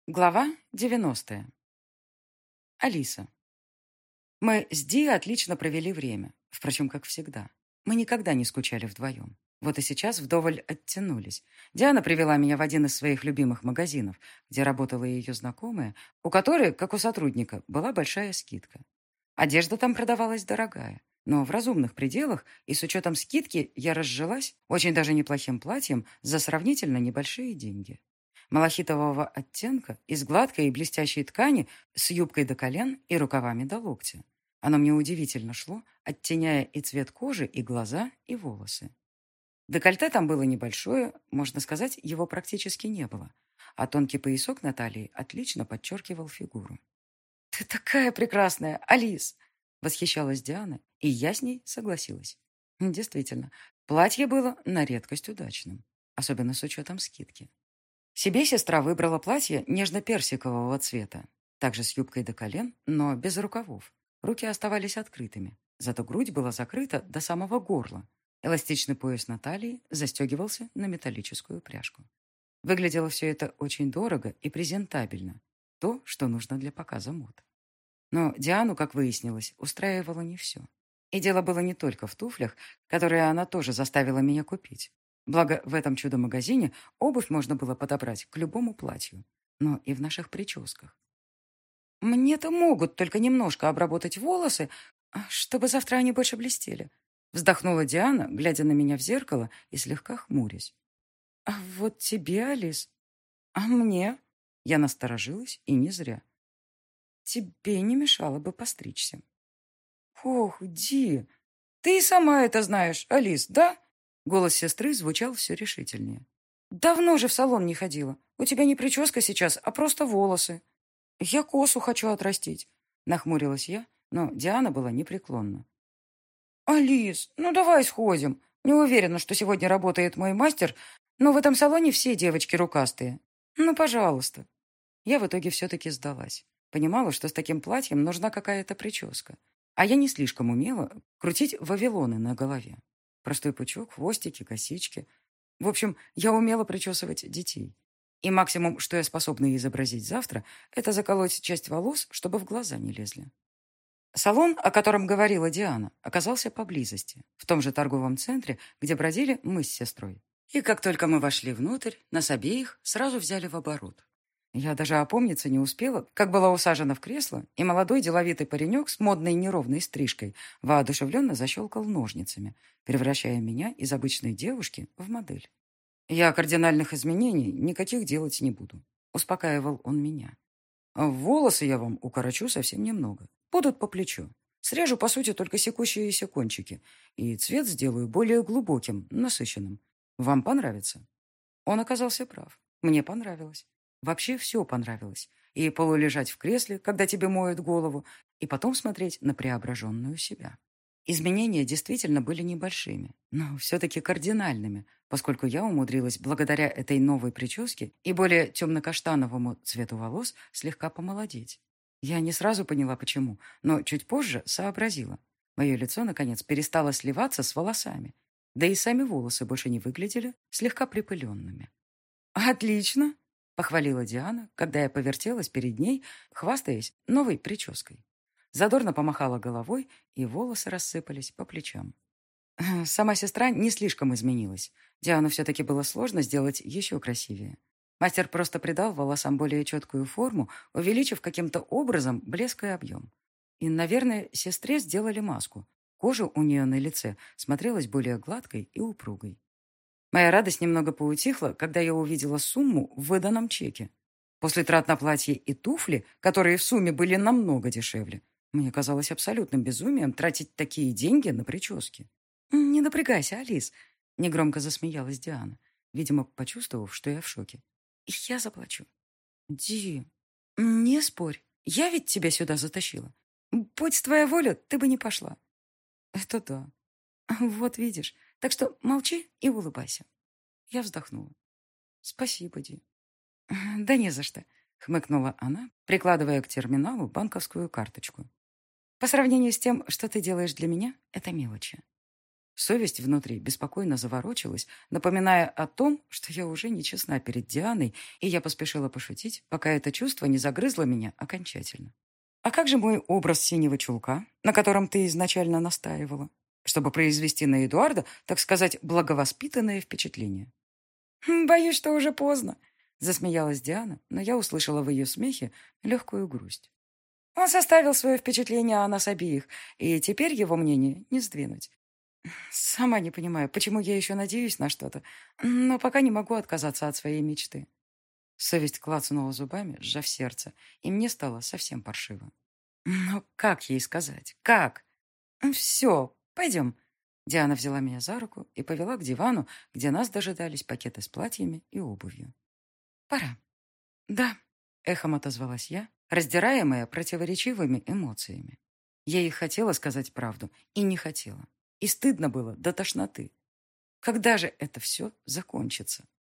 Глава 90. Алиса. Мы с Ди отлично провели время. Впрочем, как всегда. Мы никогда не скучали вдвоем. Вот и сейчас вдоволь оттянулись. Диана привела меня в один из своих любимых магазинов, где работала ее знакомая, у которой, как у сотрудника, была большая скидка. Одежда там продавалась дорогая, но в разумных пределах, и с учетом скидки я разжилась очень даже неплохим платьем за сравнительно небольшие деньги. Малахитового оттенка, из гладкой и блестящей ткани, с юбкой до колен и рукавами до локтя. Оно мне удивительно шло, оттеняя и цвет кожи, и глаза, и волосы. Декольте там было небольшое, можно сказать, его практически не было, а тонкий поясок на талии отлично подчеркивал фигуру. «Ты такая прекрасная, Алис!» — восхищалась Диана, и я с ней согласилась. Действительно, платье было на редкость удачным, особенно с учетом скидки. Себе сестра выбрала платье нежно-персикового цвета, также с юбкой до колен, но без рукавов. Руки оставались открытыми, зато грудь была закрыта до самого горла. Эластичный пояс на талии застегивался на металлическую пряжку. Выглядело все это очень дорого и презентабельно. То, что нужно для показа мод. Но Диану, как выяснилось, устраивало не все. И дело было не только в туфлях, которые она тоже заставила меня купить. Благо, в этом чудо-магазине обувь можно было подобрать к любому платью, но и в наших прическах. «Мне-то могут только немножко обработать волосы, чтобы завтра они больше блестели», вздохнула Диана, глядя на меня в зеркало и слегка хмурясь. «А вот тебе, Алис, а мне?» Я насторожилась, и не зря. «Тебе не мешало бы постричься». «Ох, Ди, ты и сама это знаешь, Алис, да?» Голос сестры звучал все решительнее. «Давно же в салон не ходила. У тебя не прическа сейчас, а просто волосы». «Я косу хочу отрастить», — нахмурилась я, но Диана была непреклонна. «Алис, ну давай сходим. Не уверена, что сегодня работает мой мастер, но в этом салоне все девочки рукастые. Ну, пожалуйста». Я в итоге все-таки сдалась. Понимала, что с таким платьем нужна какая-то прическа. А я не слишком умела крутить вавилоны на голове. Простой пучок, хвостики, косички. В общем, я умела причесывать детей. И максимум, что я способна изобразить завтра, это заколоть часть волос, чтобы в глаза не лезли. Салон, о котором говорила Диана, оказался поблизости, в том же торговом центре, где бродили мы с сестрой. И как только мы вошли внутрь, нас обеих сразу взяли в оборот. Я даже опомниться не успела, как была усажена в кресло, и молодой деловитый паренек с модной неровной стрижкой воодушевленно защелкал ножницами, превращая меня из обычной девушки в модель. «Я кардинальных изменений никаких делать не буду», — успокаивал он меня. «А волосы я вам укорочу совсем немного. Будут по плечу. Срежу, по сути, только секущиеся кончики, и цвет сделаю более глубоким, насыщенным. Вам понравится». Он оказался прав. Мне понравилось. Вообще все понравилось. И полулежать в кресле, когда тебе моют голову, и потом смотреть на преображенную себя. Изменения действительно были небольшими, но все-таки кардинальными, поскольку я умудрилась благодаря этой новой прическе и более темно-каштановому цвету волос слегка помолодеть. Я не сразу поняла, почему, но чуть позже сообразила. Мое лицо, наконец, перестало сливаться с волосами, да и сами волосы больше не выглядели слегка припыленными. «Отлично!» — похвалила Диана, когда я повертелась перед ней, хвастаясь новой прической. Задорно помахала головой, и волосы рассыпались по плечам. Сама сестра не слишком изменилась. Диану все-таки было сложно сделать еще красивее. Мастер просто придал волосам более четкую форму, увеличив каким-то образом блеск и объем. И, наверное, сестре сделали маску. Кожа у нее на лице смотрелась более гладкой и упругой. Моя радость немного поутихла, когда я увидела сумму в выданном чеке. После трат на платье и туфли, которые в сумме были намного дешевле, мне казалось абсолютным безумием тратить такие деньги на прически. «Не напрягайся, Алис», — негромко засмеялась Диана, видимо, почувствовав, что я в шоке. «Я заплачу». «Ди, не спорь, я ведь тебя сюда затащила. Будь твоя воля, ты бы не пошла». «Это да. Вот видишь. Так что молчи и улыбайся». Я вздохнула. «Спасибо, Ди». «Да не за что», — хмыкнула она, прикладывая к терминалу банковскую карточку. «По сравнению с тем, что ты делаешь для меня, это мелочи». Совесть внутри беспокойно заворочилась, напоминая о том, что я уже нечестна перед Дианой, и я поспешила пошутить, пока это чувство не загрызло меня окончательно. «А как же мой образ синего чулка, на котором ты изначально настаивала, чтобы произвести на Эдуарда, так сказать, благовоспитанное впечатление?» «Боюсь, что уже поздно», — засмеялась Диана, но я услышала в ее смехе легкую грусть. «Он составил свое впечатление о нас обеих, и теперь его мнение не сдвинуть. Сама не понимаю, почему я еще надеюсь на что-то, но пока не могу отказаться от своей мечты». Совесть клацнула зубами, сжав сердце, и мне стало совсем паршиво. Но как ей сказать? Как? «Все, пойдем». Диана взяла меня за руку и повела к дивану, где нас дожидались пакеты с платьями и обувью. «Пора». «Да», — эхом отозвалась я, раздираемая противоречивыми эмоциями. Я ей хотела сказать правду и не хотела. И стыдно было до тошноты. Когда же это все закончится?